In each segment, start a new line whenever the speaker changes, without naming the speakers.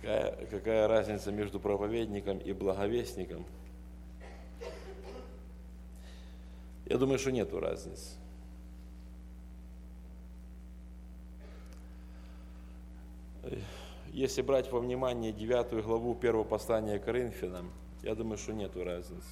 Какая разница между проповедником и благовестником? Я думаю, что нету разницы. Если брать во внимание 9 главу 1 послания к Коринфянам, я думаю, что нету разницы.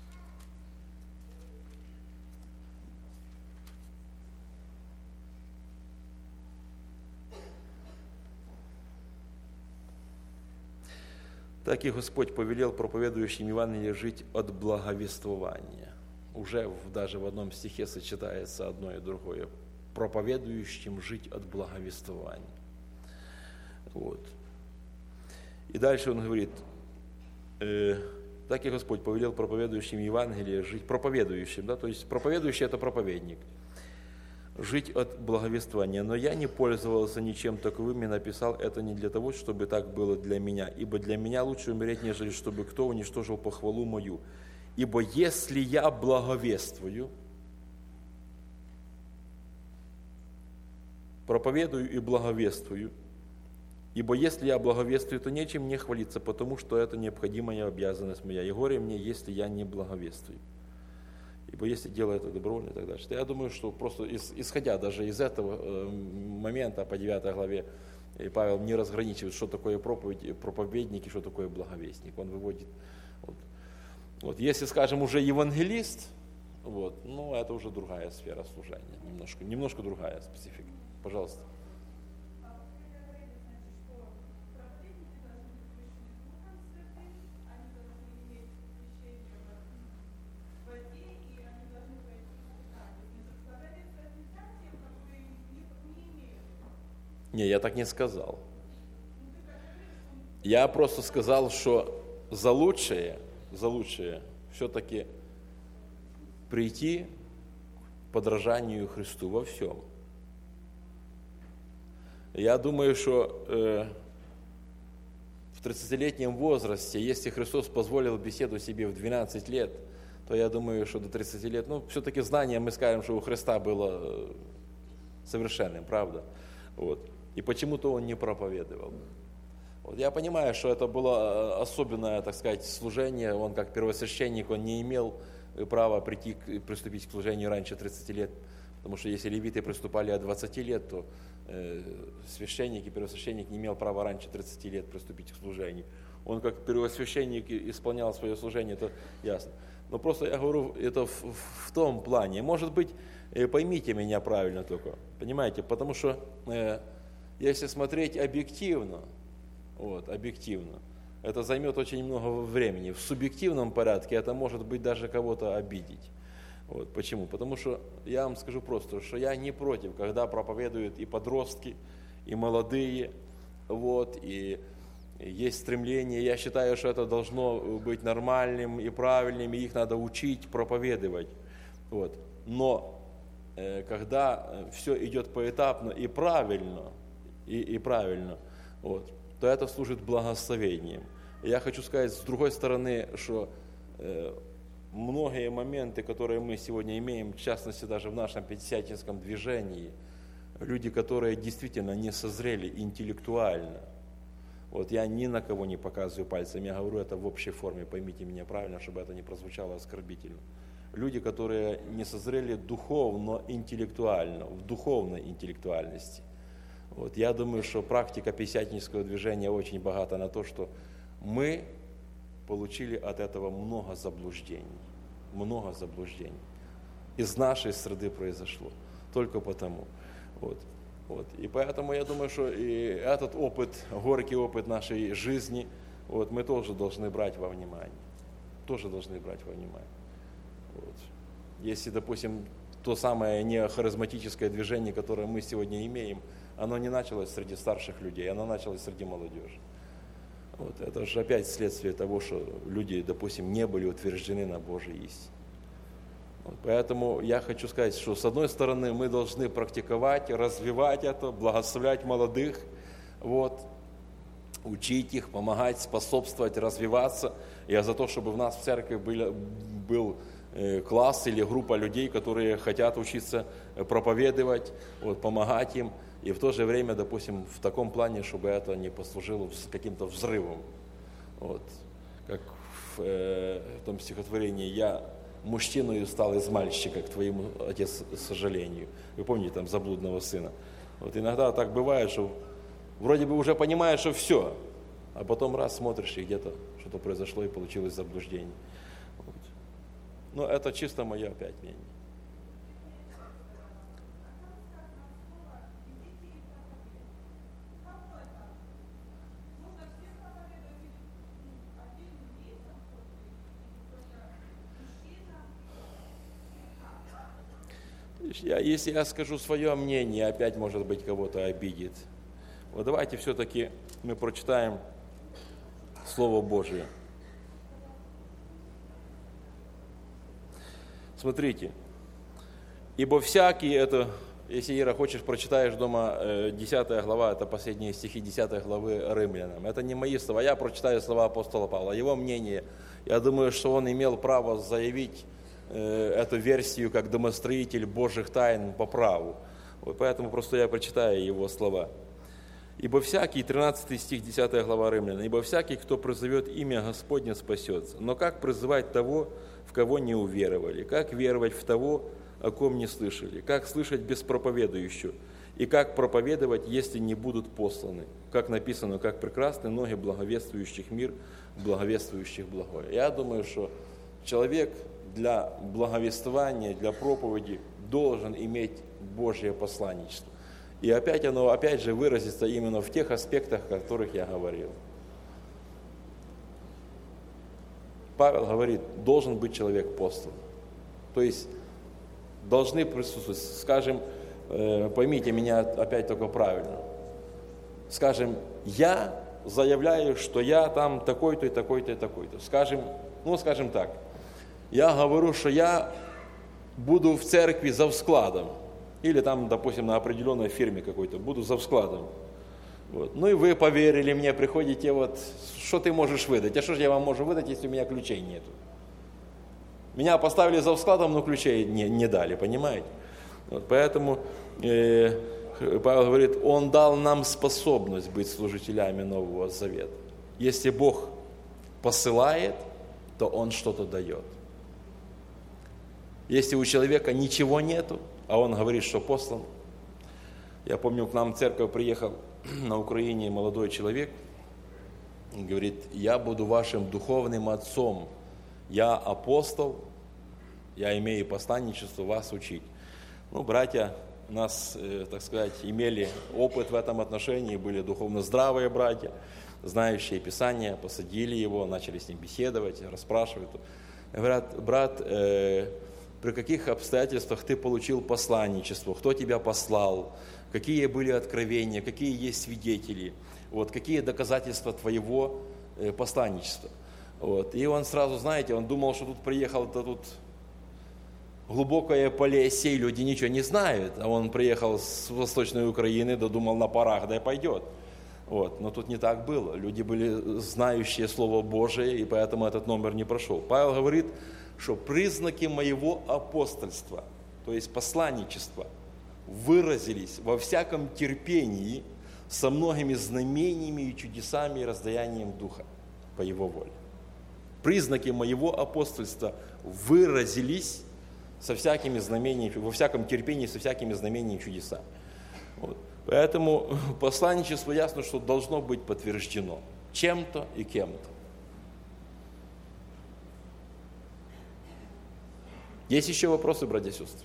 Так и Господь повелел проповедующим Евангелие жить от благовествования. Уже даже в одном стихе сочетается одно и другое. Проповедующим жить от благовествования. Вот. И дальше он говорит, так и Господь повелел проповедующим Евангелие жить, проповедующим, да, то есть проповедующий это проповедник, жить от благовествования. Но я не пользовался ничем таковым и написал это не для того, чтобы так было для меня, ибо для меня лучше умереть, нежели чтобы кто уничтожил похвалу мою. Ибо если я благовествую, проповедую и благовествую, ибо если я благовествую, то нечем мне хвалиться, потому что это необходимая обязанность моя. И горе мне, если я не благовествую. Ибо если делаю это добровольно и так дальше. Я думаю, что просто исходя даже из этого момента по 9 главе, Павел не разграничивает, что такое проповедник и что такое благовестник. Он выводит. Вот. Если, скажем, уже евангелист, ну это уже другая сфера служения, немножко другая специфика. Пожалуйста. Не, я так не сказал. Я просто сказал, что за лучшее все-таки прийти к подражанию Христу во всем. Я думаю, что в 30-летнем возрасте, если Христос позволил беседу себе в 12 лет, то я думаю, что до 30 лет, все-таки знание, мы скажем, что у Христа было совершенным, правда? Вот. И почему-то он не проповедовал. Вот. Я понимаю, что это было особенное, так сказать, служение. Он как первосвященник, он не имел права приступить к служению раньше 30 лет. Потому что если левиты приступали от 20 лет, то священник и первосвященник не имел права раньше 30 лет приступить к служению. Он как первосвященник исполнял свое служение, это ясно. Но просто я говорю это в том плане. Может быть, поймите меня правильно только, понимаете, потому что если смотреть объективно, это займет очень много времени. В субъективном порядке это может быть даже кого-то обидеть. Вот. Почему? Потому что я вам скажу просто, что я не против, когда проповедуют и подростки, и молодые, и есть стремление. Я считаю, что это должно быть нормальным и правильным, и их надо учить, проповедовать. Вот. Но когда все идет поэтапно и правильно, то это служит благословением. Я хочу сказать, с другой стороны, что многие моменты, которые мы сегодня имеем, в частности даже в нашем пятидесятническом движении, люди, которые действительно не созрели интеллектуально. Я ни на кого не показываю пальцем, я говорю это в общей форме, поймите меня правильно, чтобы это не прозвучало оскорбительно. Люди, которые не созрели духовно-интеллектуально, в духовной интеллектуальности. Я думаю, что практика пятидесятнического движения очень богата на то, что мы получили от этого много заблуждений. Из нашей среды произошло. Только потому. И поэтому я думаю, что и этот опыт, горький опыт нашей жизни, мы тоже должны брать во внимание. Если, допустим, то самое нехаризматическое движение, которое мы сегодня имеем, оно не началось среди старших людей, оно началось среди молодежи. Это же опять следствие того, что люди, допустим, не были утверждены на Божьей истине. Поэтому я хочу сказать, что с одной стороны мы должны практиковать, развивать это, благословлять молодых, учить их, помогать, способствовать, развиваться. Я за то, чтобы в нас в церкви был класс или группа людей, которые хотят учиться проповедовать, вот, помогать им, и в то же время, допустим, в таком плане, чтобы это не послужило каким-то взрывом. Вот. Как в том стихотворении «Я мужчиною стал из мальчика, к твоему, отец, к сожалению». Вы помните, там, заблудного сына. Вот иногда так бывает, что вроде бы уже понимаешь, что все, а потом раз смотришь, и где-то что-то произошло, и получилось заблуждение. Вот. Но это чисто мое опять мнение. Если я скажу свое мнение, опять, может быть, кого-то обидит. Вот давайте все-таки мы прочитаем Слово Божие. Смотрите. Ибо всякий, это, если, Ира, хочешь, прочитаешь дома 10 глава, это последние стихи 10 главы Римлянам. Это не мои слова, я прочитаю слова апостола Павла. Его мнение, я думаю, что он имел право заявить эту версию как домостроитель Божьих тайн по праву. Вот поэтому просто я прочитаю его слова. «Ибо всякий», 13 стих, 10 глава Римлян, «Ибо всякий, кто призовет имя Господне, спасется. Но как призывать того, в кого не уверовали? Как веровать в того, о ком не слышали? Как слышать без проповедующего? И как проповедовать, если не будут посланы? Как написано, как прекрасны ноги благовествующих мир, благовествующих благое». Я думаю, что человек для благовествования, для проповеди должен иметь Божье посланничество. И опять оно, опять же, выразится именно в тех аспектах, о которых я говорил. Павел говорит, должен быть человек послан. То есть должны присутствовать, скажем, поймите меня опять только правильно. Скажем, я заявляю, что я там такой-то и такой-то и такой-то. Скажем так, я говорю, что я буду в церкви завскладом, или там, допустим, на определенной фирме какой-то, буду завскладом. Вот. Ну и вы поверили мне, приходите, вот, что ты можешь выдать? А что же я вам могу выдать, если у меня ключей нету? Меня поставили завскладом, но ключей не дали, понимаете? Вот, поэтому Павел говорит, он дал нам способность быть служителями Нового Завета. Если Бог посылает, то Он что-то дает. Если у человека ничего нету, а он говорит, что послан. Я помню, к нам в церковь приехал на Украине молодой человек, он говорит, я буду вашим духовным отцом, я апостол, я имею посланничество вас учить. Ну, братья у нас, так сказать, имели опыт в этом отношении, были духовно здравые братья, знающие Писание, посадили его, начали с ним беседовать, расспрашивать. Говорят, брат, при каких обстоятельствах ты получил посланничество, кто тебя послал, какие были откровения, какие есть свидетели, вот, какие доказательства твоего посланничества. Вот. И он сразу, знаете, он думал, что тут приехал, да тут глубокое поле сей, люди ничего не знают, а он приехал с Восточной Украины, да думал на парах, да и пойдет. Вот. Но тут не так было, люди были знающие Слово Божие, и поэтому этот номер не прошел. Павел говорит, что признаки моего апостольства, то есть посланничества, выразились во всяком терпении со многими знамениями и чудесами и раздаянием Духа по Его воле. Признаки моего апостольства выразились со всякими знамениями, во всяком терпении со всякими знамениями и чудесами. Вот. Поэтому посланничество ясно, что должно быть подтверждено чем-то и кем-то. Есть еще вопросы, братья и сестры?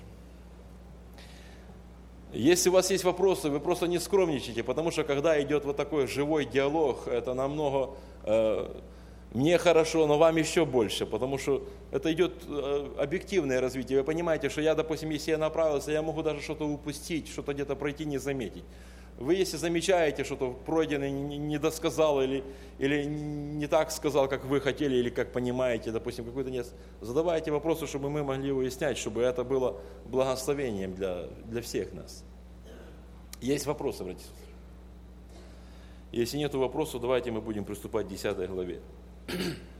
Если у вас есть вопросы, вы просто не скромничайте, потому что когда идет вот такой живой диалог, это намного, мне хорошо, но вам еще больше, потому что это идет объективное развитие. Вы понимаете, что я, допустим, если я направился, я могу даже что-то упустить, что-то где-то пройти, не заметить. Вы, если замечаете, что-то пройденный не досказал или не так сказал, как вы хотели, или как понимаете, допустим, какой-то нет, задавайте вопросы, чтобы мы могли уяснять, чтобы это было благословением для всех нас. Есть вопросы, братья и сестры? Если нет вопросов, давайте мы будем приступать к 10 главе.